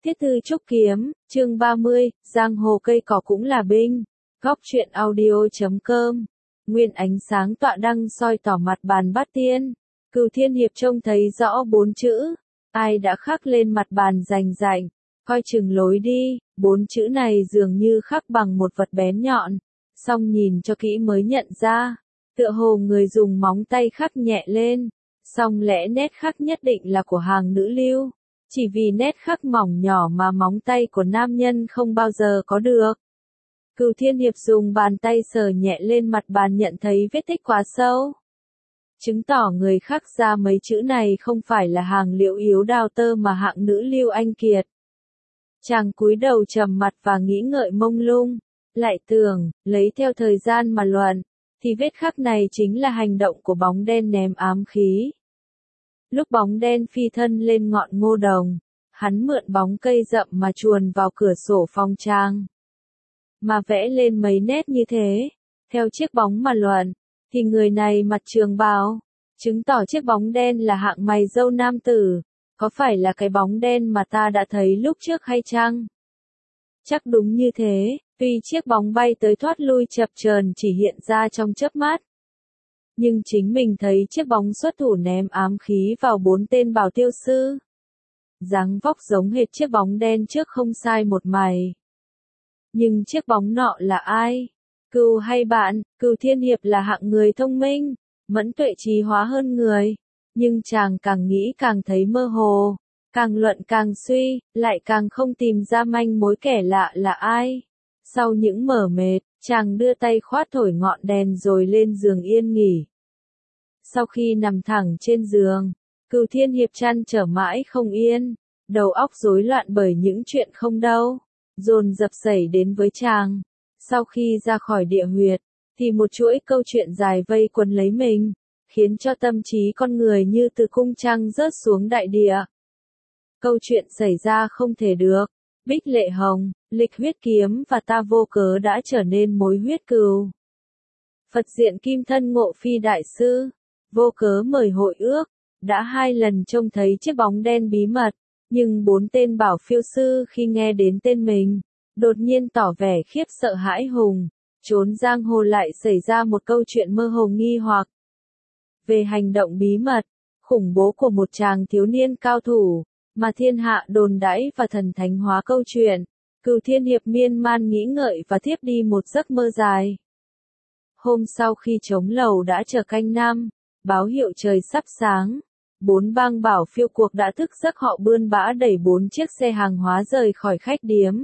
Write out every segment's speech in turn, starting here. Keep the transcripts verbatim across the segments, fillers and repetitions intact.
Thiết thư trúc kiếm, chương ba mươi, giang hồ cây cỏ cũng là binh. Góc truyện audio chấm com. Nguyên ánh sáng tọa đăng soi tỏ mặt bàn bát tiên. Cửu Thiên Hiệp trông thấy rõ bốn chữ. Ai đã khắc lên mặt bàn rành rành. Coi chừng lối đi, bốn chữ này dường như khắc bằng một vật bén nhọn. Song nhìn cho kỹ mới nhận ra. Tựa hồ người dùng móng tay khắc nhẹ lên. Song lẽ nét khắc nhất định là của hàng nữ lưu. Chỉ vì nét khắc mỏng nhỏ mà móng tay của nam nhân không bao giờ có được. Cửu Thiên Hiệp dùng bàn tay sờ nhẹ lên mặt bàn nhận thấy vết tích quá sâu. Chứng tỏ người khắc ra mấy chữ này không phải là hàng liễu yếu đào tơ mà hạng nữ lưu anh kiệt. Chàng cúi đầu trầm mặt và nghĩ ngợi mông lung, lại tưởng, lấy theo thời gian mà luận, thì vết khắc này chính là hành động của bóng đen ném ám khí. Lúc bóng đen phi thân lên ngọn ngô đồng, hắn mượn bóng cây rậm mà chuồn vào cửa sổ phòng trang. Mà vẽ lên mấy nét như thế, theo chiếc bóng mà luận, thì người này mặc trường bào, chứng tỏ chiếc bóng đen là hạng mày râu nam tử, có phải là cái bóng đen mà ta đã thấy lúc trước hay chăng? Chắc đúng như thế, tuy chiếc bóng bay tới thoát lui chập chờn chỉ hiện ra trong chớp mắt. Nhưng chính mình thấy chiếc bóng xuất thủ ném ám khí vào bốn tên bảo tiêu sư. Dáng vóc giống hệt chiếc bóng đen trước không sai một mày. Nhưng chiếc bóng nọ là ai? Cừu hay bạn? Cửu Thiên Hiệp là hạng người thông minh, mẫn tuệ trí hóa hơn người. Nhưng chàng càng nghĩ càng thấy mơ hồ, càng luận càng suy, lại càng không tìm ra manh mối kẻ lạ là ai. Sau những mờ mệt, chàng đưa tay khoát thổi ngọn đèn rồi lên giường yên nghỉ. Sau khi nằm thẳng trên giường, Cửu Thiên Hiệp chăn trở mãi không yên, đầu óc rối loạn bởi những chuyện không đâu, dồn dập xảy đến với chàng. Sau khi ra khỏi địa huyệt, thì một chuỗi câu chuyện dài vây quấn lấy mình, khiến cho tâm trí con người như từ cung trăng rớt xuống đại địa. Câu chuyện xảy ra không thể được, Bích Lệ Hồng, Lịch Huyết Kiếm và ta vô cớ đã trở nên mối huyết cừu. Phật diện kim thân Ngộ Phi đại sư, vô cớ mời hội ước, đã hai lần trông thấy chiếc bóng đen bí mật, nhưng bốn tên bảo phiêu sư khi nghe đến tên mình, đột nhiên tỏ vẻ khiếp sợ hãi hùng, trốn giang hồ lại xảy ra một câu chuyện mơ hồ nghi hoặc. Về hành động bí mật, khủng bố của một chàng thiếu niên cao thủ, mà thiên hạ đồn đãi và thần thánh hóa câu chuyện, Cửu Thiên Hiệp miên man nghĩ ngợi và thiếp đi một giấc mơ dài. Hôm sau khi trống lầu đã trở canh năm, báo hiệu trời sắp sáng, bốn bang bảo phiêu cuộc đã thức giấc họ bươn bã đẩy bốn chiếc xe hàng hóa rời khỏi khách điếm.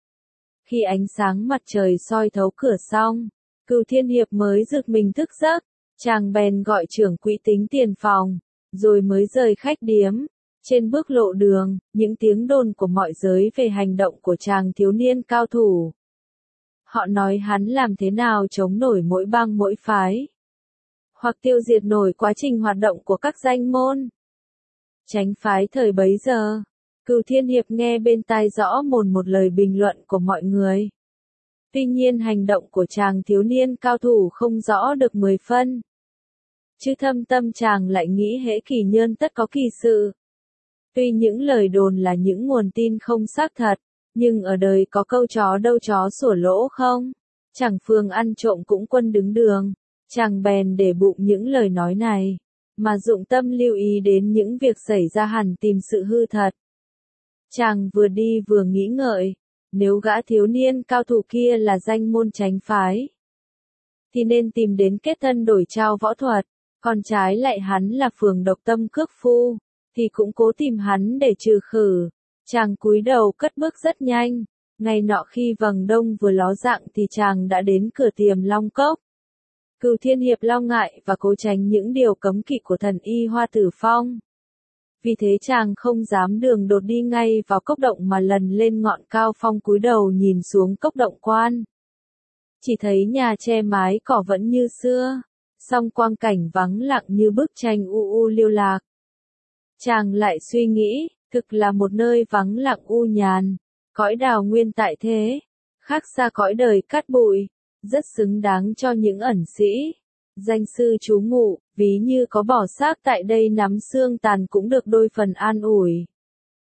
Khi ánh sáng mặt trời soi thấu cửa xong, Cửu Thiên Hiệp mới giật mình thức giấc, chàng bèn gọi trưởng quỹ tính tiền phòng, rồi mới rời khách điếm. Trên bước lộ đường, những tiếng đồn của mọi giới về hành động của chàng thiếu niên cao thủ. Họ nói hắn làm thế nào chống nổi mỗi bang mỗi phái, hoặc tiêu diệt nổi quá trình hoạt động của các danh môn, chánh phái thời bấy giờ. Cửu Thiên Hiệp nghe bên tai rõ mồn một lời bình luận của mọi người. Tuy nhiên hành động của chàng thiếu niên cao thủ không rõ được mười phân. Chứ thâm tâm chàng lại nghĩ hễ kỳ nhân tất có kỳ sự. Tuy những lời đồn là những nguồn tin không xác thật, nhưng ở đời có câu chó đâu chó sủa lỗ không? Chẳng phương ăn trộm cũng quân đứng đường. Chàng bèn để bụng những lời nói này, mà dụng tâm lưu ý đến những việc xảy ra hẳn tìm sự hư thật. Chàng vừa đi vừa nghĩ ngợi, nếu gã thiếu niên cao thủ kia là danh môn chánh phái, thì nên tìm đến kết thân đổi trao võ thuật, còn trái lại hắn là phường độc tâm cước phu, thì cũng cố tìm hắn để trừ khử. Chàng cúi đầu cất bước rất nhanh, ngày nọ khi vầng đông vừa ló dạng thì chàng đã đến cửa tiềm Long Cốc. Cửu Thiên Hiệp lo ngại và cố tránh những điều cấm kỵ của thần y Hoa Tử Phong. Vì thế chàng không dám đường đột đi ngay vào cốc động mà lần lên ngọn cao phong cúi đầu nhìn xuống cốc động quan. Chỉ thấy nhà che mái cỏ vẫn như xưa, song quang cảnh vắng lặng như bức tranh u u liêu lạc. Chàng lại suy nghĩ, thực là một nơi vắng lặng u nhàn, cõi đào nguyên tại thế, khác xa cõi đời cát bụi, rất xứng đáng cho những ẩn sĩ, danh sư trú ngụ, ví như có bỏ xác tại đây nắm xương tàn cũng được đôi phần an ủi.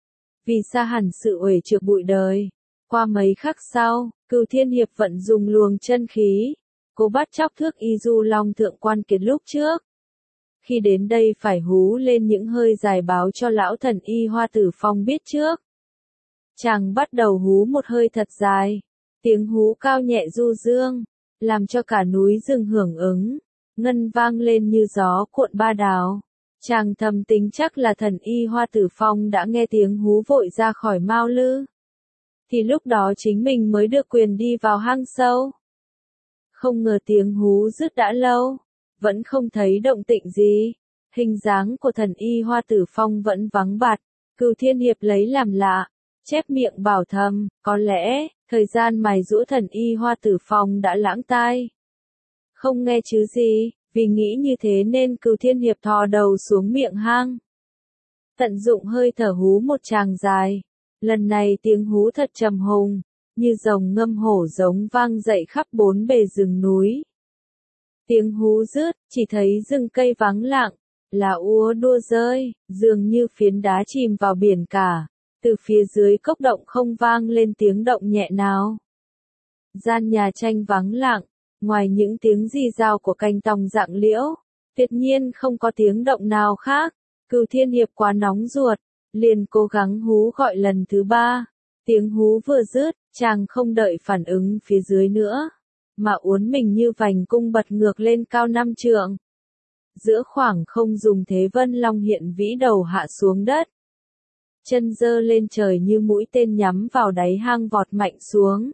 vì xa hẳn sự uể trượt bụi đời. Qua mấy khắc sau, Cửu Thiên Hiệp vận dùng luồng chân khí, cố bắt chóc thước y du long thượng quan kiệt lúc trước. Khi đến đây phải hú lên những hơi dài báo cho lão thần y Hoa Tử Phong biết trước. Chàng bắt đầu hú một hơi thật dài, tiếng hú cao nhẹ du dương, làm cho cả núi rừng hưởng ứng, ngân vang lên như gió cuộn ba đào. Chàng thầm tính chắc là thần y Hoa Tử Phong đã nghe tiếng hú vội ra khỏi Mao Lư. Thì lúc đó chính mình mới được quyền đi vào hang sâu. Không ngờ tiếng hú dứt đã lâu, vẫn không thấy động tĩnh gì. Hình dáng của thần y Hoa Tử Phong vẫn vắng bặt. Cửu Thiên Hiệp lấy làm lạ, chép miệng bảo thầm, có lẽ, thời gian mài giũa thần y Hoa Tử Phong đã lãng tai. Không nghe chứ gì, vì nghĩ như thế nên Cửu Thiên Hiệp thò đầu xuống miệng hang. Tận dụng hơi thở hú một tràng dài. Lần này tiếng hú thật trầm hùng, như rồng ngâm hổ giống vang dậy khắp bốn bề rừng núi. Tiếng hú dứt, chỉ thấy rừng cây vắng lặng, lá úa đua rơi, dường như phiến đá chìm vào biển cả. Từ phía dưới cốc động không vang lên tiếng động nhẹ nào. Gian nhà tranh vắng lặng, ngoài những tiếng rì rào của cành tòng rạng liễu, tuyệt nhiên không có tiếng động nào khác. Cửu Thiên Hiệp quá nóng ruột, liền cố gắng hú gọi lần thứ ba. Tiếng hú vừa dứt, chàng không đợi phản ứng phía dưới nữa, mà uốn mình như vành cung bật ngược lên cao năm trượng. Giữa khoảng không dùng thế vân long hiện vĩ đầu hạ xuống đất. Chân giơ lên trời như mũi tên nhắm vào đáy hang vọt mạnh xuống.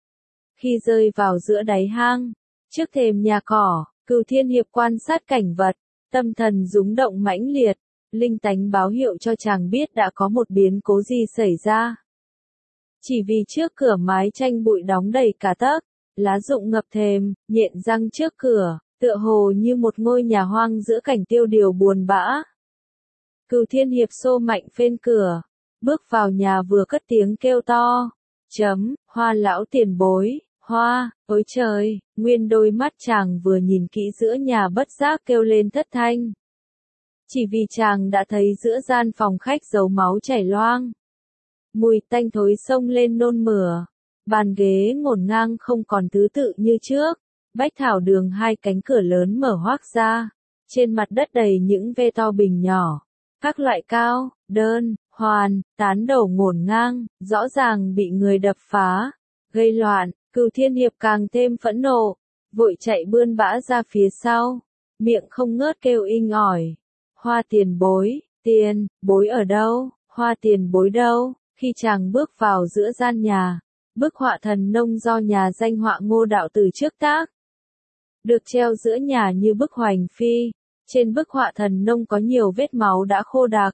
Khi rơi vào giữa đáy hang, trước thềm nhà cỏ, Cửu Thiên Hiệp quan sát cảnh vật, tâm thần rúng động mãnh liệt, linh tánh báo hiệu cho chàng biết đã có một biến cố gì xảy ra. Chỉ vì trước cửa mái tranh bụi đóng đầy cả tấc, lá rụng ngập thềm, nhện răng trước cửa, tựa hồ như một ngôi nhà hoang giữa cảnh tiêu điều buồn bã. Cửu Thiên Hiệp xô mạnh phên cửa, bước vào nhà vừa cất tiếng kêu to, chấm, Hoa lão tiền bối, Hoa, ôi trời, nguyên đôi mắt chàng vừa nhìn kỹ giữa nhà bất giác kêu lên thất thanh. Chỉ vì chàng đã thấy giữa gian phòng khách dấu máu chảy loang. Mùi tanh thối xông lên nôn mửa, bàn ghế ngổn ngang không còn thứ tự như trước, bách thảo đường hai cánh cửa lớn mở hoác ra, trên mặt đất đầy những ve to bình nhỏ, các loại cao, đơn, hoàn, tán đổ ngổn ngang, rõ ràng bị người đập phá, gây loạn. Cửu Thiên Hiệp càng thêm phẫn nộ, vội chạy bươn bã ra phía sau, miệng không ngớt kêu inh ỏi. Hoa tiền bối, tiền, bối ở đâu, Hoa tiền bối đâu? Khi chàng bước vào giữa gian nhà, bức họa thần nông do nhà danh họa Ngô đạo từ trước tác, được treo giữa nhà như bức hoành phi. Trên bức họa thần nông có nhiều vết máu đã khô đặc.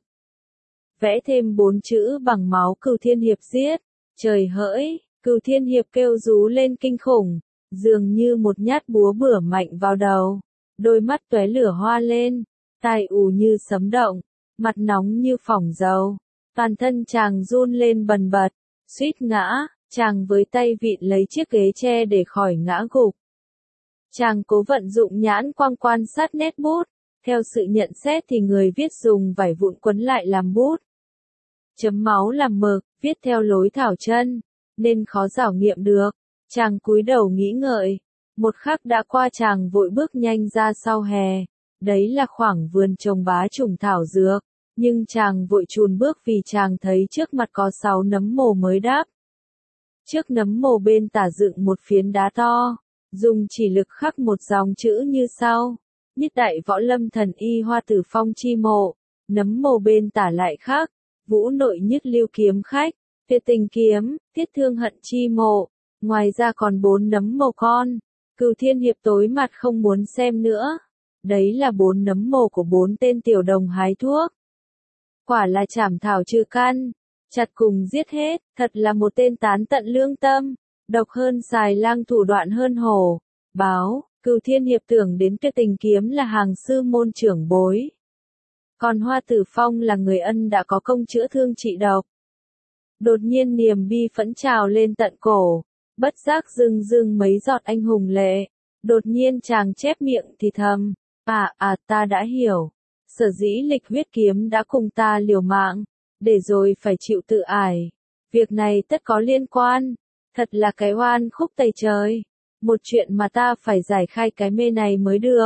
Vẽ thêm bốn chữ bằng máu Cửu Thiên Hiệp giết. Trời hỡi, Cửu Thiên Hiệp kêu rú lên kinh khủng, dường như một nhát búa bửa mạnh vào đầu. Đôi mắt tóe lửa hoa lên, tai ù như sấm động, mặt nóng như phỏng dầu. Toàn thân chàng run lên bần bật, suýt ngã, chàng với tay vịn lấy chiếc ghế tre để khỏi ngã gục. Chàng cố vận dụng nhãn quang quan sát nét bút, theo sự nhận xét thì người viết dùng vải vụn quấn lại làm bút. Chấm máu làm mực, viết theo lối thảo chân, nên khó khảo nghiệm được. Chàng cúi đầu nghĩ ngợi, một khắc đã qua chàng vội bước nhanh ra sau hè. Đấy là khoảng vườn trồng bá trùng thảo dược, nhưng chàng vội chùn bước vì chàng thấy trước mặt có sáu nấm mồ mới đáp. Trước nấm mồ bên tả dựng một phiến đá to, dùng chỉ lực khắc một dòng chữ như sau: Nhất đại võ lâm thần y Hoa Tử Phong chi mộ. Nấm mồ bên tả lại khắc: Vũ nội nhất lưu kiếm khách, tuyệt tình kiếm, tiết thương hận chi mộ. Ngoài ra còn bốn nấm mồ con. Cửu Thiên Hiệp tối mặt không muốn xem nữa. Đấy là bốn nấm mồ của bốn tên tiểu đồng hái thuốc. Quả là chảm thảo trừ căn, chặt cùng giết hết, thật là một tên tán tận lương tâm, độc hơn xài lang thủ đoạn hơn hổ. Báo, Cửu Thiên Hiệp tưởng đến tuyệt tình kiếm là hàng sư môn trưởng bối. Còn Hoa Tử Phong là người ân đã có công chữa thương trị độc. Đột nhiên niềm bi phẫn trào lên tận cổ, bất giác rưng rưng mấy giọt anh hùng lệ. Đột nhiên chàng chép miệng thì thầm, à à ta đã hiểu. Sở dĩ Lịch Huyết kiếm đã cùng ta liều mạng, để rồi phải chịu tự ải. Việc này tất có liên quan, thật là cái oan khúc tày trời, một chuyện mà ta phải giải khai cái mê này mới được.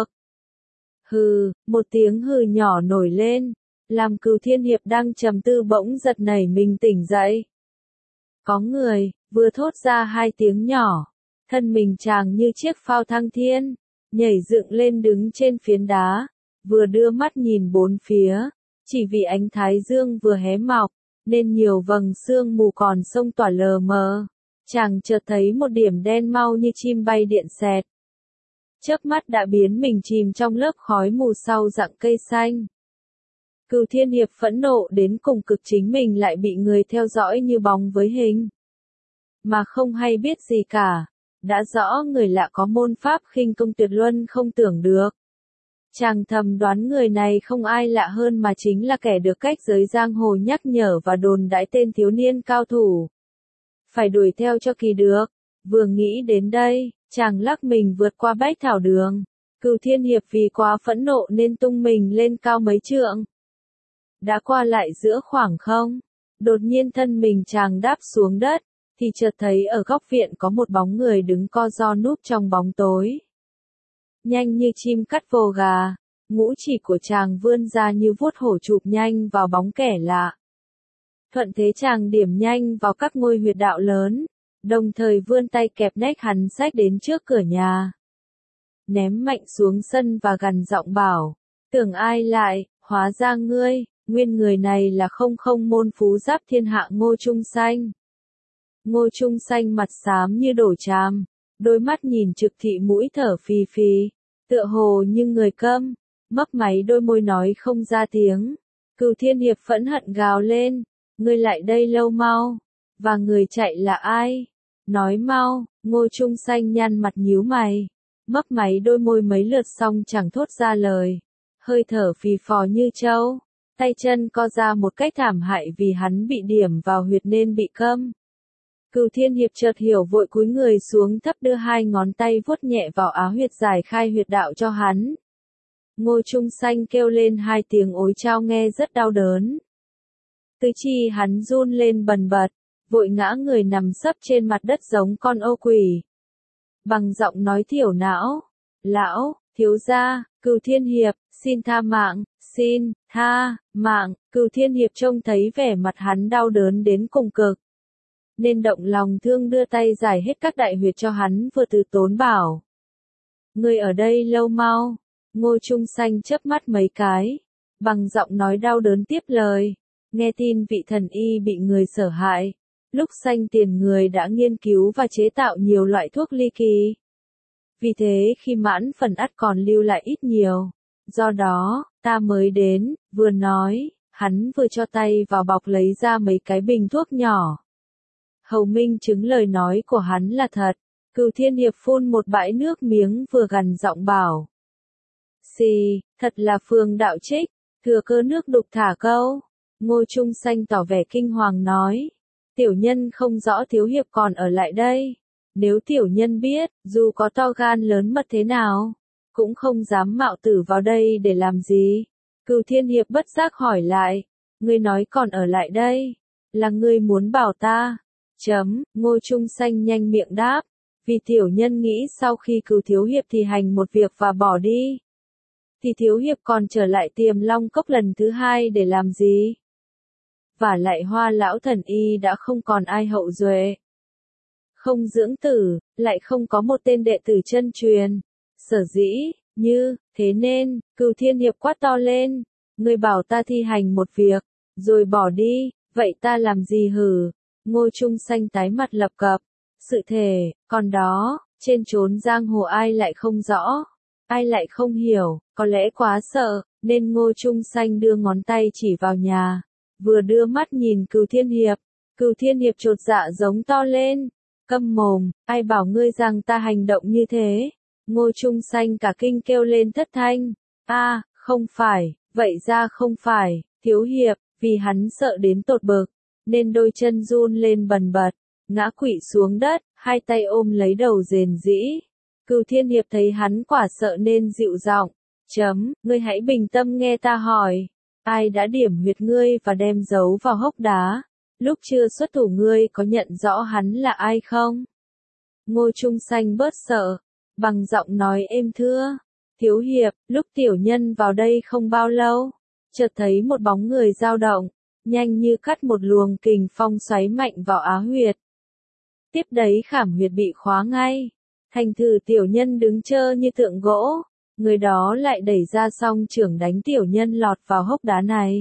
Hừ, một tiếng hừ nhỏ nổi lên, làm Cửu Thiên Hiệp đang trầm tư bỗng giật nảy mình tỉnh dậy. Có người, vừa thốt ra hai tiếng nhỏ, thân mình chàng như chiếc phao thăng thiên, nhảy dựng lên đứng trên phiến đá, vừa đưa mắt nhìn bốn phía, chỉ vì ánh thái dương vừa hé mọc, nên nhiều vầng sương mù còn sông tỏa lờ mờ, chàng chợt thấy một điểm đen mau như chim bay điện xẹt. Chớp mắt đã biến mình chìm trong lớp khói mù sau rặng cây xanh. Cửu Thiên Hiệp phẫn nộ đến cùng cực, chính mình lại bị người theo dõi như bóng với hình, mà không hay biết gì cả. Đã rõ người lạ có môn pháp khinh công tuyệt luân không tưởng được. Chàng thầm đoán người này không ai lạ hơn mà chính là kẻ được cách giới giang hồ nhắc nhở và đồn đãi tên thiếu niên cao thủ. Phải đuổi theo cho kỳ được. Vừa nghĩ đến đây, chàng lắc mình vượt qua bách thảo đường. Cửu Thiên Hiệp vì quá phẫn nộ nên tung mình lên cao mấy trượng. Đã qua lại giữa khoảng không, đột nhiên thân mình chàng đáp xuống đất, thì chợt thấy ở góc viện có một bóng người đứng co ro núp trong bóng tối. Nhanh như chim cắt vồ gà, ngũ chỉ của chàng vươn ra như vuốt hổ chụp nhanh vào bóng kẻ lạ. Thuận thế chàng điểm nhanh vào các ngôi huyệt đạo lớn, đồng thời vươn tay kẹp nách hắn xách đến trước cửa nhà. Ném mạnh xuống sân và gằn giọng bảo, tưởng ai lại, hóa ra ngươi, nguyên người này là không không môn phú giáp thiên hạ Ngô Trung Sanh. Ngô Trung Sanh mặt xám như đổ tràm, đôi mắt nhìn trực thị mũi thở phì phì, tựa hồ như người câm, mấp máy đôi môi nói không ra tiếng. Cửu Thiên Hiệp phẫn hận gào lên, ngươi lại đây lâu mau, và người chạy là ai? Nói mau. Ngô Trung Sanh nhăn mặt nhíu mày, mấp máy đôi môi mấy lượt xong chẳng thốt ra lời, hơi thở phì phò như trâu, tay chân co ra một cách thảm hại vì hắn bị điểm vào huyệt nên bị câm. Cửu Thiên Hiệp chợt hiểu vội cúi người xuống thấp đưa hai ngón tay vuốt nhẹ vào á huyệt giải khai huyệt đạo cho hắn. Ngô Trung Sanh kêu lên hai tiếng ối chao nghe rất đau đớn. Tứ chi hắn run lên bần bật, vội ngã người nằm sấp trên mặt đất giống con ô quỷ. Bằng giọng nói thiểu não, lão, thiếu gia, Cửu Thiên Hiệp, xin tha mạng, xin, tha, mạng. Cửu Thiên Hiệp trông thấy vẻ mặt hắn đau đớn đến cùng cực, nên động lòng thương đưa tay giải hết các đại huyệt cho hắn, vừa từ tốn bảo. Người ở đây lâu mau. Ngô Trung Sanh chớp mắt mấy cái, bằng giọng nói đau đớn tiếp lời, nghe tin vị thần y bị người sở hại, lúc sanh tiền người đã nghiên cứu và chế tạo nhiều loại thuốc ly kỳ. Vì thế khi mãn phần ắt còn lưu lại ít nhiều, do đó, ta mới đến. Vừa nói, hắn vừa cho tay vào bọc lấy ra mấy cái bình thuốc nhỏ. Hầu minh chứng lời nói của hắn là thật. Cửu Thiên Hiệp phun một bãi nước miếng vừa gằn giọng bảo. Xì, thật là Phương đạo trích, thừa cơ nước đục thả câu. Ngô Trung Sanh tỏ vẻ kinh hoàng nói. Tiểu nhân không rõ thiếu hiệp còn ở lại đây. Nếu tiểu nhân biết, dù có to gan lớn mật thế nào, cũng không dám mạo tử vào đây để làm gì. Cửu Thiên Hiệp bất giác hỏi lại. Ngươi nói còn ở lại đây, là ngươi muốn bảo ta. Chấm, Ngô Trung Sanh nhanh miệng đáp. Vì tiểu nhân nghĩ sau khi Cửu thiếu hiệp thì hành một việc và bỏ đi, thì thiếu hiệp còn trở lại Tiềm Long Cốc lần thứ hai để làm gì? Và lại Hoa lão thần y đã không còn ai hậu duệ, không dưỡng tử, lại không có một tên đệ tử chân truyền. Sở dĩ, như, thế nên, Cửu Thiên Hiệp quát to lên. Ngươi bảo ta thi hành một việc, rồi bỏ đi, vậy ta làm gì hử? Ngô Trung Sanh tái mặt lập cập. Sự thể, còn đó, trên chốn giang hồ ai lại không rõ, ai lại không hiểu, có lẽ quá sợ, nên Ngô Trung Sanh đưa ngón tay chỉ vào nhà, vừa đưa mắt nhìn Cửu Thiên Hiệp. Cửu Thiên Hiệp chột dạ giống to lên, câm mồm, ai bảo ngươi rằng ta hành động như thế? Ngô Trung Sanh cả kinh kêu lên thất thanh, a, không phải, vậy ra không phải, thiếu hiệp, vì hắn sợ đến tột bực, nên đôi chân run lên bần bật, ngã quỵ xuống đất, hai tay ôm lấy đầu rền rĩ. Cửu Thiên Hiệp thấy hắn quả sợ nên dịu giọng, chấm, ngươi hãy bình tâm nghe ta hỏi, Ai đã điểm huyệt ngươi và đem giấu vào hốc đá? Lúc chưa xuất thủ ngươi có nhận rõ hắn là ai không? Ngô Trung Sanh bớt sợ, bằng giọng nói êm thưa. Thiếu hiệp, lúc tiểu nhân vào đây không bao lâu, chợt thấy một bóng người dao động, nhanh như cắt một luồng kình phong xoáy mạnh vào á huyệt. Tiếp đấy khảm huyệt bị khóa ngay, thành thử tiểu nhân đứng trơ như tượng gỗ, người đó lại đẩy ra song chưởng đánh tiểu nhân lọt vào hốc đá này.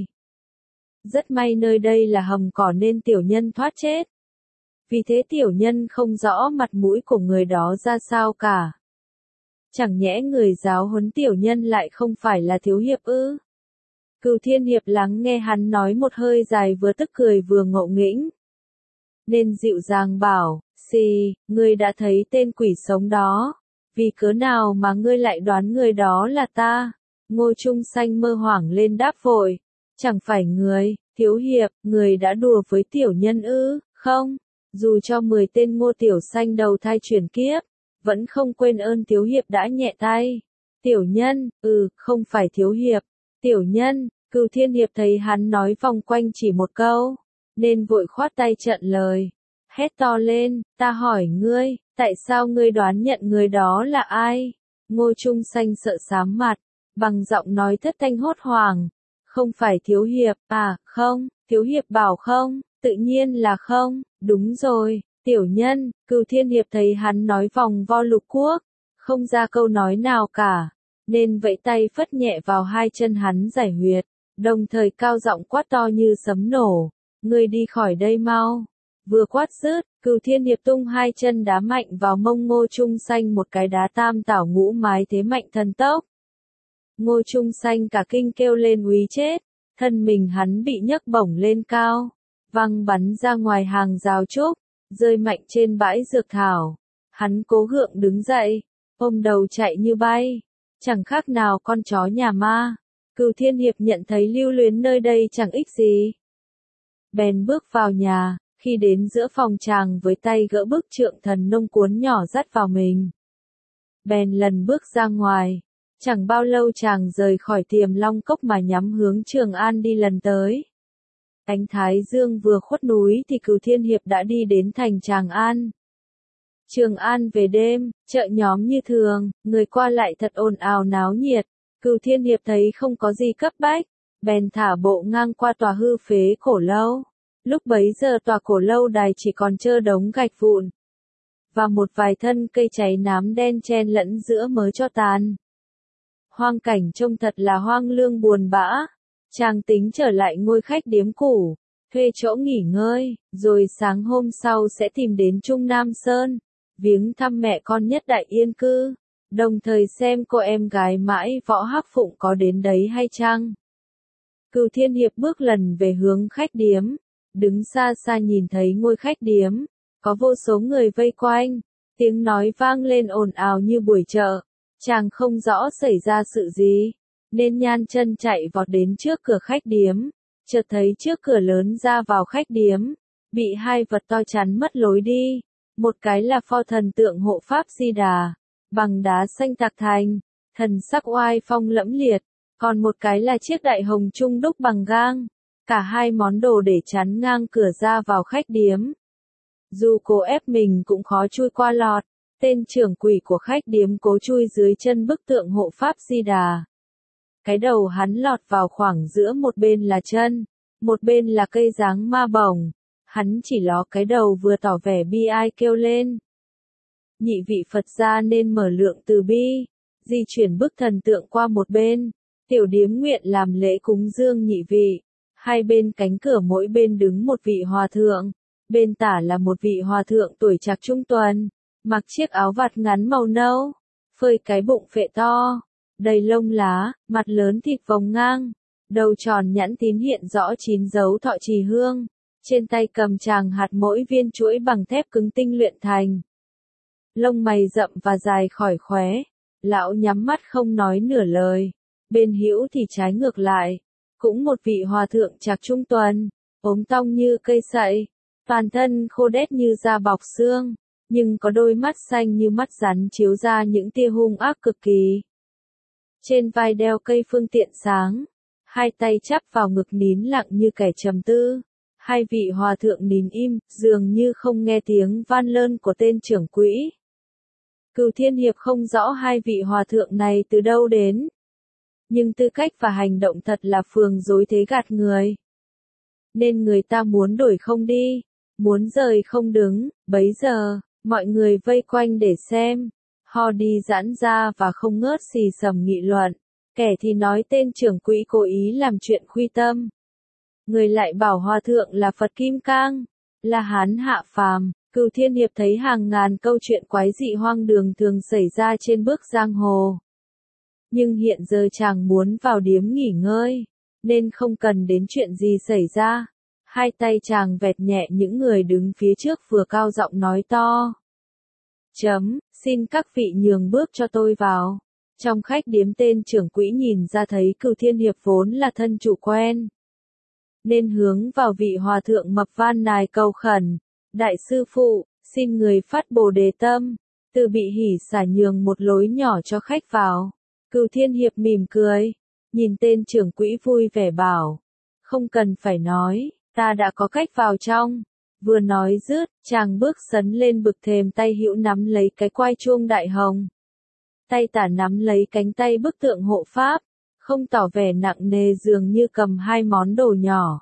Rất may nơi đây là hầm cỏ nên tiểu nhân thoát chết. Vì thế tiểu nhân không rõ mặt mũi của người đó ra sao cả. Chẳng nhẽ người giáo huấn tiểu nhân lại không phải là thiếu hiệp ư? Cửu Thiên Hiệp lắng nghe hắn nói một hơi dài vừa tức cười vừa ngộ nghĩnh. Nên dịu dàng bảo, xì, ngươi đã thấy tên quỷ sống đó, vì cớ nào mà ngươi lại đoán người đó là ta? Ngô Trung Sanh mơ hoảng lên đáp vội, chẳng phải người, thiếu hiệp, người đã đùa với tiểu nhân ư? Không, dù cho mười tên Ngô Tiểu Sanh đầu thai chuyển kiếp, vẫn không quên ơn thiếu hiệp đã nhẹ tay. Tiểu nhân, ừ, không phải thiếu hiệp. Tiểu nhân, Cửu Thiên Hiệp thấy hắn nói vòng quanh chỉ một câu, nên vội khoát tay chặn lời. Hét to lên, ta hỏi ngươi, tại sao ngươi đoán nhận người đó là ai? Ngô Trung Sanh sợ xám mặt, bằng giọng nói thất thanh hốt hoảng. Không phải thiếu hiệp, à, không, thiếu hiệp bảo không, tự nhiên là không, đúng rồi. Tiểu nhân, Cửu Thiên Hiệp thấy hắn nói vòng vo lục quốc, không ra câu nói nào cả, nên vẫy tay phất nhẹ vào hai chân hắn giải huyệt, đồng thời cao giọng quát to như sấm nổ, ngươi đi khỏi đây mau. Vừa quát dứt, Cửu Thiên Hiệp tung hai chân đá mạnh vào mông Ngô Trung Sanh một cái đá tam tảo ngũ mái thế mạnh thần tốc. Ngô Trung Sanh cả kinh kêu lên úy chết, thân mình hắn bị nhấc bổng lên cao, văng bắn ra ngoài hàng rào trúc, rơi mạnh trên bãi dược thảo. Hắn cố gượng đứng dậy, ôm đầu chạy như bay, chẳng khác nào con chó nhà ma. Cửu Thiên Hiệp nhận thấy lưu luyến nơi đây chẳng ích gì, bèn bước vào nhà, khi đến giữa phòng chàng với tay gỡ bức trượng thần nông cuốn nhỏ dắt vào mình. Bèn lần bước ra ngoài, chẳng bao lâu chàng rời khỏi Tiềm Long Cốc mà nhắm hướng Trường An đi lần tới. Ánh thái dương vừa khuất núi thì Cửu Thiên Hiệp đã đi đến thành Tràng An. Trường An về đêm, chợ nhóm như thường, người qua lại thật ồn ào náo nhiệt. Cửu Thiên Hiệp thấy không có gì cấp bách, bèn thả bộ ngang qua tòa hư phế cổ lâu. Lúc bấy giờ tòa cổ lâu đài chỉ còn trơ đống gạch vụn, và một vài thân cây cháy nám đen chen lẫn giữa mớ tro tàn. Hoang cảnh trông thật là hoang lương buồn bã. Chàng tính trở lại ngôi khách điếm cũ, thuê chỗ nghỉ ngơi, rồi sáng hôm sau sẽ tìm đến Trung Nam Sơn, viếng thăm mẹ con nhất đại yên cư, đồng thời xem cô em gái mãi Võ Hắc Phụng có đến đấy hay chăng. Cửu Thiên Hiệp bước lần về hướng khách điếm, đứng xa xa nhìn thấy ngôi khách điếm, có vô số người vây quanh, tiếng nói vang lên ồn ào như buổi chợ, chàng không rõ xảy ra sự gì, nên nhan chân chạy vọt đến trước cửa khách điếm, chợt thấy trước cửa lớn ra vào khách điếm, bị hai vật to chắn mất lối đi, một cái là pho thần tượng hộ pháp Di Đà, bằng đá xanh tạc thành, thần sắc oai phong lẫm liệt, còn một cái là chiếc đại hồng trung đúc bằng gang, cả hai món đồ để chắn ngang cửa ra vào khách điếm. Dù cố ép mình cũng khó chui qua lọt, tên trưởng quỷ của khách điếm cố chui dưới chân bức tượng hộ pháp Di Đà. Cái đầu hắn lọt vào khoảng giữa một bên là chân, một bên là cây dáng ma bổng, hắn chỉ ló cái đầu vừa tỏ vẻ bi ai kêu lên. Nhị vị Phật gia nên mở lượng từ bi, di chuyển bức thần tượng qua một bên, tiểu điếm nguyện làm lễ cúng dương nhị vị. Hai bên cánh cửa mỗi bên đứng một vị hòa thượng, bên tả là một vị hòa thượng tuổi trạc trung tuần, mặc chiếc áo vạt ngắn màu nâu, phơi cái bụng phệ to, đầy lông lá, mặt lớn thịt vòng ngang, đầu tròn nhẵn tín hiện rõ chín dấu thọ trì hương, trên tay cầm tràng hạt mỗi viên chuỗi bằng thép cứng tinh luyện thành. Lông mày rậm và dài khỏi khóe, lão nhắm mắt không nói nửa lời, bên hữu thì trái ngược lại, cũng một vị hòa thượng trạc trung tuần, ốm tong như cây sậy, toàn thân khô đét như da bọc xương, nhưng có đôi mắt xanh như mắt rắn chiếu ra những tia hung ác cực kỳ. Trên vai đeo cây phương tiện sáng, hai tay chắp vào ngực nín lặng như kẻ trầm tư. Hai vị hòa thượng nín im, dường như không nghe tiếng van lơn của tên trưởng quỹ. Cửu Thiên Hiệp không rõ hai vị hòa thượng này từ đâu đến. Nhưng tư cách và hành động thật là phường dối thế gạt người. Nên người ta muốn đổi không đi, muốn rời không đứng, bấy giờ, mọi người vây quanh để xem. Ho đi giãn ra và không ngớt xì xầm nghị luận. Kẻ thì nói tên trưởng quỹ cố ý làm chuyện khuy tâm. Người lại bảo hòa thượng là Phật Kim Cang, là Hán hạ phàm. Cửu Thiên Hiệp thấy hàng ngàn câu chuyện quái dị hoang đường thường xảy ra trên bước giang hồ. Nhưng hiện giờ chàng muốn vào điếm nghỉ ngơi, nên không cần đến chuyện gì xảy ra. Hai tay chàng vẹt nhẹ những người đứng phía trước vừa cao giọng nói to. Chấm, xin các vị nhường bước cho tôi vào. Trong khách điếm tên trưởng quỹ nhìn ra thấy Cửu Thiên Hiệp vốn là thân chủ quen. Nên hướng vào vị hòa thượng mập van nài cầu khẩn. Đại sư phụ, xin người phát bồ đề tâm, từ bị hỉ xả nhường một lối nhỏ cho khách vào. Cửu Thiên Hiệp mỉm cười, nhìn tên trưởng quỹ vui vẻ bảo. Không cần phải nói, ta đã có cách vào trong. Vừa nói dứt, chàng bước sấn lên bực thềm tay hữu nắm lấy cái quai chuông đại hồng. Tay tả nắm lấy cánh tay bức tượng hộ pháp, không tỏ vẻ nặng nề dường như cầm hai món đồ nhỏ.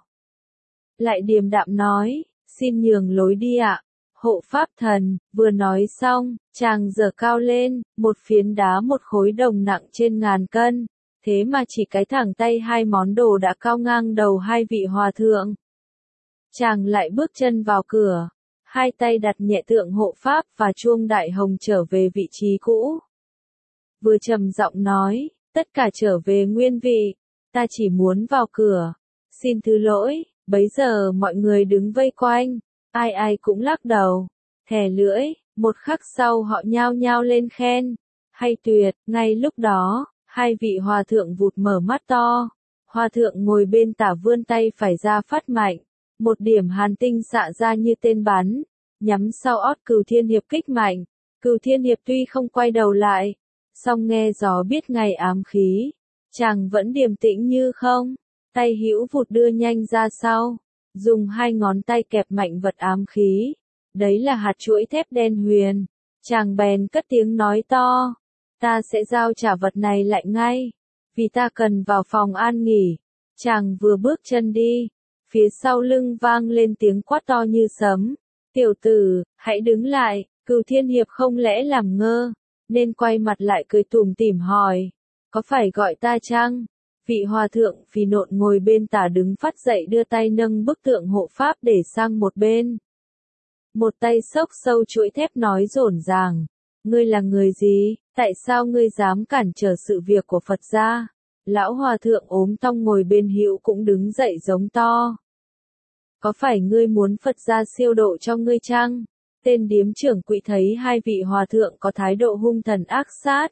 Lại điềm đạm nói, xin nhường lối đi ạ, hộ pháp thần. Vừa nói xong, chàng giở cao lên, một phiến đá một khối đồng nặng trên ngàn cân, thế mà chỉ cái thẳng tay hai món đồ đã cao ngang đầu hai vị hòa thượng. Chàng lại bước chân vào cửa, hai tay đặt nhẹ tượng hộ pháp và chuông đại hồng trở về vị trí cũ. Vừa trầm giọng nói, tất cả trở về nguyên vị, ta chỉ muốn vào cửa, xin thứ lỗi. Bấy giờ mọi người đứng vây quanh, ai ai cũng lắc đầu, thè lưỡi, một khắc sau họ nhao nhao lên khen, hay tuyệt. Ngay lúc đó, hai vị hòa thượng vụt mở mắt to, hòa thượng ngồi bên tả vươn tay phải ra phát mạnh, một điểm hàn tinh xạ ra như tên bắn, nhắm sau ót Cửu Thiên Hiệp kích mạnh. Cửu Thiên Hiệp tuy không quay đầu lại, song nghe gió biết ngày ám khí, chàng vẫn điềm tĩnh như không. Tay hữu vụt đưa nhanh ra sau, dùng hai ngón tay kẹp mạnh vật ám khí. Đấy là hạt chuỗi thép đen huyền. Chàng bèn cất tiếng nói to, ta sẽ giao trả vật này lại ngay, vì ta cần vào phòng an nghỉ. Chàng vừa bước chân đi, phía sau lưng vang lên tiếng quát to như sấm. Tiểu tử, hãy đứng lại. Cửu Thiên Hiệp không lẽ làm ngơ, nên quay mặt lại cười tủm tỉm hỏi, có phải gọi ta chăng? Vị hòa thượng phì nộn ngồi bên tả đứng phát dậy đưa tay nâng bức tượng hộ pháp để sang một bên. Một tay xốc sâu chuỗi thép nói rổn ràng, ngươi là người gì, tại sao ngươi dám cản trở sự việc của Phật gia? Lão hòa thượng ốm tong ngồi bên hữu cũng đứng dậy giống to. Có phải ngươi muốn Phật gia siêu độ cho ngươi chăng? Tên điếm trưởng quỹ thấy hai vị hòa thượng có thái độ hung thần ác sát,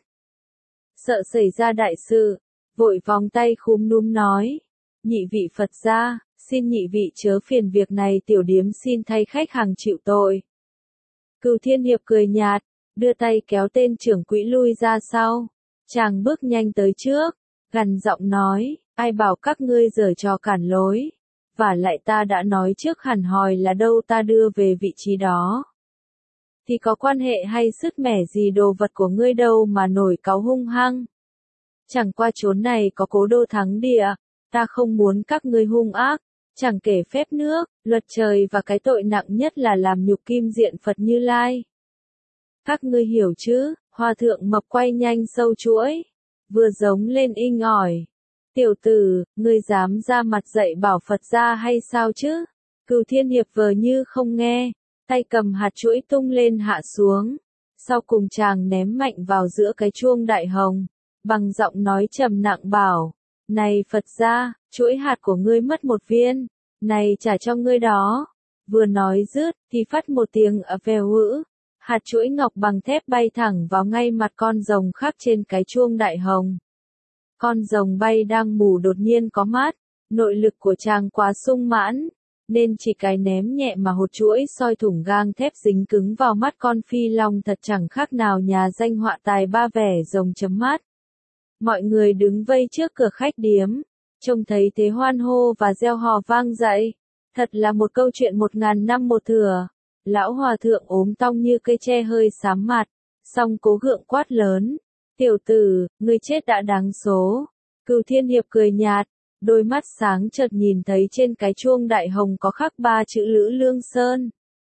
sợ xảy ra đại sự, vội vòng tay khúm núm nói, nhị vị Phật gia, xin nhị vị chớ phiền việc này, tiểu điếm xin thay khách hàng chịu tội. Cửu Thiên Hiệp cười nhạt, đưa tay kéo tên trưởng quỹ lui ra sau. Chàng bước nhanh tới trước, gằn giọng nói, ai bảo các ngươi giở trò cản lối, và lại ta đã nói trước hẳn hòi là đâu ta đưa về vị trí đó. Thì có quan hệ hay sứt mẻ gì đồ vật của ngươi đâu mà nổi cáu hung hăng. Chẳng qua chốn này có cố đô thắng địa, ta không muốn các ngươi hung ác, chẳng kể phép nước, luật trời và cái tội nặng nhất là làm nhục kim diện Phật Như Lai. Các ngươi hiểu chứ? Hòa thượng mập quay nhanh sâu chuỗi, vừa giống lên inh ỏi. Tiểu tử, ngươi dám ra mặt dạy bảo Phật gia hay sao chứ? Cửu Thiên Hiệp vờ như không nghe, tay cầm hạt chuỗi tung lên hạ xuống, sau cùng chàng ném mạnh vào giữa cái chuông đại hồng, bằng giọng nói trầm nặng bảo, này Phật gia, chuỗi hạt của ngươi mất một viên, này trả cho ngươi đó. Vừa nói dứt, thì phát một tiếng ở vèo hữ, hạt chuỗi ngọc bằng thép bay thẳng vào ngay mặt con rồng khắc trên cái chuông đại hồng. Con rồng bay đang mù đột nhiên có mắt, nội lực của chàng quá sung mãn, nên chỉ cái ném nhẹ mà hột chuỗi soi thủng gang thép dính cứng vào mắt con phi long thật chẳng khác nào nhà danh họa tài ba vẻ rồng chấm mắt. Mọi người đứng vây trước cửa khách điếm, Trông thấy thế hoan hô và reo hò vang dậy. Thật là một câu chuyện một ngàn năm một thửa. Lão hòa thượng ốm tong như cây tre hơi xám mặt, song cố gượng quát lớn. Tiểu tử, ngươi chết đã đáng số. Cửu Thiên Hiệp cười nhạt, đôi mắt sáng chợt nhìn thấy trên cái chuông đại hồng có khắc ba chữ Lữ Lương Sơn.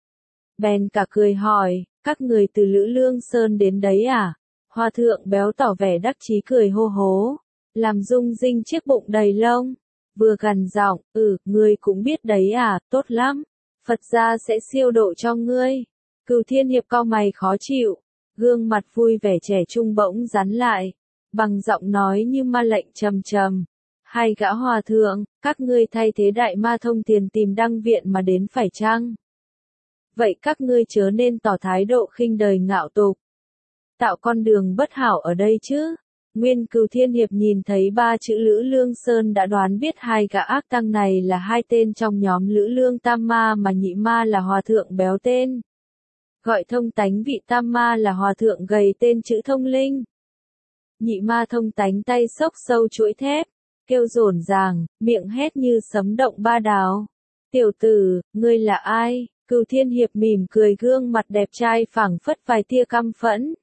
Bèn cả cười hỏi, các người từ Lữ Lương Sơn đến đấy à? Hòa thượng béo tỏ vẻ đắc chí cười hô hố, làm rung rinh chiếc bụng đầy lông. Vừa gằn giọng, ừ, ngươi cũng biết đấy à, tốt lắm. Phật gia sẽ siêu độ cho ngươi. Cửu Thiên Hiệp cau mày khó chịu, gương mặt vui vẻ trẻ trung bỗng rắn lại, bằng giọng nói như ma lệnh trầm trầm. Hai gã hòa thượng, các ngươi thay thế đại ma thông tiền tìm đăng viện mà đến phải chăng? Vậy các ngươi chớ nên tỏ thái độ khinh đời ngạo tục, tạo con đường bất hảo ở đây chứ. Nguyên Cửu Thiên Hiệp nhìn thấy ba chữ Lữ Lương Sơn đã đoán biết hai gã ác tăng này là hai tên trong nhóm Lữ Lương Tam Ma mà nhị ma là hòa thượng béo tên. Gọi thông tánh vị tam ma là hòa thượng gầy tên chữ Thông Linh. Nhị ma thông tánh tay xốc sâu chuỗi thép, kêu rồn ràng, miệng hét như sấm động ba đào. Tiểu tử, ngươi là ai? Cửu Thiên Hiệp mỉm cười, gương mặt đẹp trai phảng phất vài tia căm phẫn.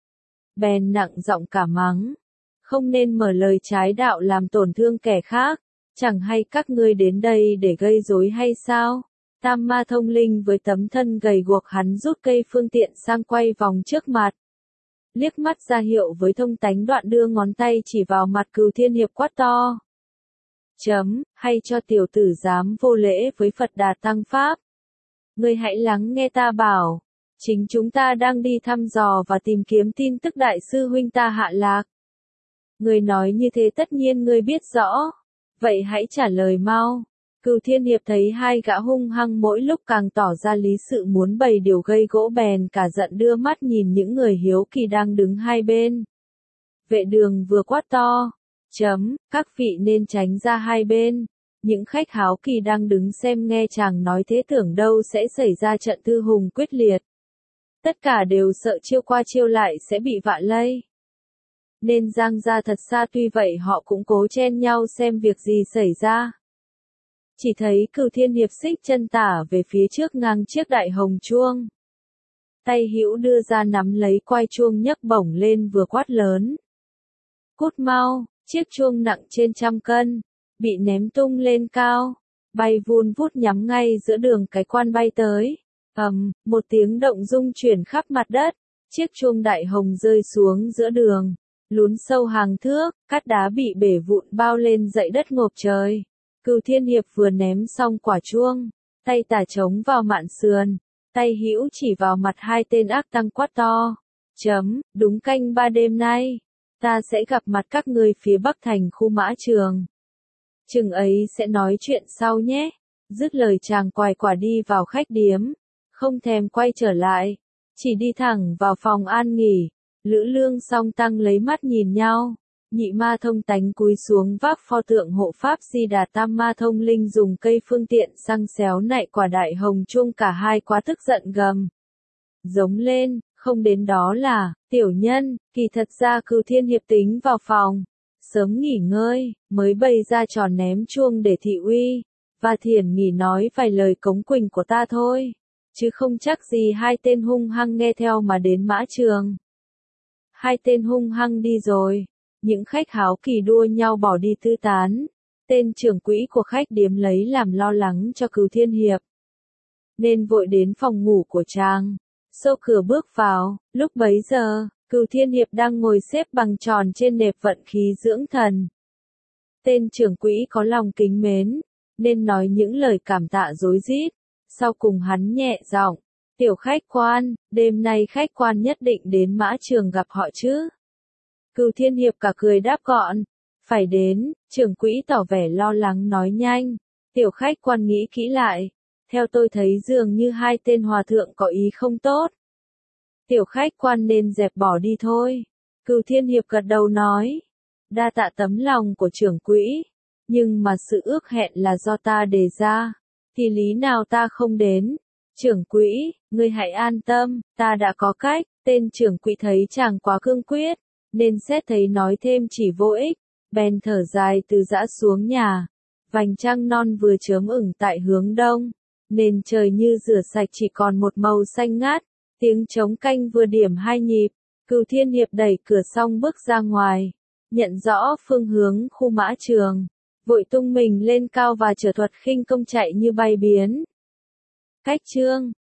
Bèn nặng giọng cả mắng. Không nên mở lời trái đạo làm tổn thương kẻ khác, chẳng hay các ngươi đến đây để gây rối hay sao? Tam ma Thông Linh với tấm thân gầy guộc hắn rút cây phương tiện sang quay vòng trước mặt. Liếc mắt ra hiệu với thông tánh, đoạn đưa ngón tay chỉ vào mặt Cửu Thiên Hiệp quát to. Chấm, hay cho tiểu tử dám vô lễ với Phật Đà Tăng Pháp. Ngươi hãy lắng nghe ta bảo, chính chúng ta đang đi thăm dò và tìm kiếm tin tức đại sư huynh ta hạ lạc. Ngươi nói như thế tất nhiên ngươi biết rõ, vậy hãy trả lời mau. Cửu Thiên Hiệp thấy hai gã hung hăng mỗi lúc càng tỏ ra lý sự muốn bày điều gây gỗ, bèn cả giận đưa mắt nhìn những người hiếu kỳ đang đứng hai bên. Vệ Đường vừa quát to, chấm, các vị nên tránh ra hai bên. Những khách háo kỳ đang đứng xem nghe chàng nói thế tưởng đâu sẽ xảy ra trận thư hùng quyết liệt. Tất cả đều sợ chiêu qua chiêu lại sẽ bị vạ lây. Nên giang ra thật xa, tuy vậy họ cũng cố chen nhau xem việc gì xảy ra. Chỉ thấy Cửu Thiên Hiệp xích chân tả về phía trước ngang chiếc đại hồng chuông. Tay hữu đưa ra nắm lấy quai chuông nhấc bổng lên vừa quát lớn. Cút mau, chiếc chuông nặng trên trăm cân, bị ném tung lên cao, bay vun vút nhắm ngay giữa đường cái quan bay tới. Ầm, một tiếng động rung chuyển khắp mặt đất, chiếc chuông đại hồng rơi xuống giữa đường, lún sâu hàng thước, cát đá bị bể vụn bao lên dậy đất ngộp trời. Cửu Thiên Hiệp vừa ném xong quả chuông, tay tả trống vào mạn sườn, tay hữu chỉ vào mặt hai tên ác tăng quát to. Chấm, đúng canh ba đêm nay, ta sẽ gặp mặt các ngươi phía bắc thành khu Mã Trường. Chừng ấy sẽ nói chuyện sau nhé. Dứt lời chàng quài quả đi vào khách điếm, không thèm quay trở lại, chỉ đi thẳng vào phòng an nghỉ. Lữ Lương song tăng lấy mắt nhìn nhau. Nhị ma thông tánh cúi xuống vác pho tượng hộ pháp Di Đà, tam ma Thông Linh dùng cây phương tiện xăng xéo nạy quả đại hồng chuông, cả hai quá tức giận gầm giống lên, không đến đó là, tiểu nhân, kỳ thật ra Cửu Thiên Hiệp tính vào phòng, sớm nghỉ ngơi, mới bày ra trò ném chuông để thị uy, và thiển nghỉ nói vài lời cống quỳnh của ta thôi, chứ không chắc gì hai tên hung hăng nghe theo mà đến Mã Trường. Hai tên hung hăng đi rồi. Những khách háo kỳ đua nhau bỏ đi tư tán. Tên trưởng quỹ của khách điếm lấy làm lo lắng cho Cửu Thiên Hiệp, nên vội đến phòng ngủ của chàng, xô cửa bước vào. Lúc bấy giờ, Cửu Thiên Hiệp đang ngồi xếp bằng tròn trên nệp vận khí dưỡng thần. Tên trưởng quỹ có lòng kính mến, nên nói những lời cảm tạ rối rít. Sau cùng hắn nhẹ giọng, tiểu khách quan, đêm nay khách quan nhất định đến Mã Trường gặp họ chứ? Cửu Thiên Hiệp cả cười đáp gọn, phải đến. Trưởng quỹ tỏ vẻ lo lắng nói nhanh, tiểu khách quan nghĩ kỹ lại, theo tôi thấy dường như hai tên hòa thượng có ý không tốt. Tiểu khách quan nên dẹp bỏ đi thôi. Cửu Thiên Hiệp gật đầu nói, đa tạ tấm lòng của trưởng quỹ, nhưng mà sự ước hẹn là do ta đề ra, thì lý nào ta không đến. Trưởng quỹ, ngươi hãy an tâm, ta đã có cách. Tên trưởng quỹ thấy chàng quá cương quyết, nên xét thấy nói thêm chỉ vô ích, bèn thở dài từ giã xuống nhà. Vành trăng non vừa chớm ửng tại hướng đông, nền trời như rửa sạch chỉ còn một màu xanh ngát, tiếng trống canh vừa điểm hai nhịp, Cửu Thiên Hiệp đẩy cửa xong bước ra ngoài, nhận rõ phương hướng khu mã trường, vội tung mình lên cao và trở thuật khinh công chạy như bay biến. Cách chương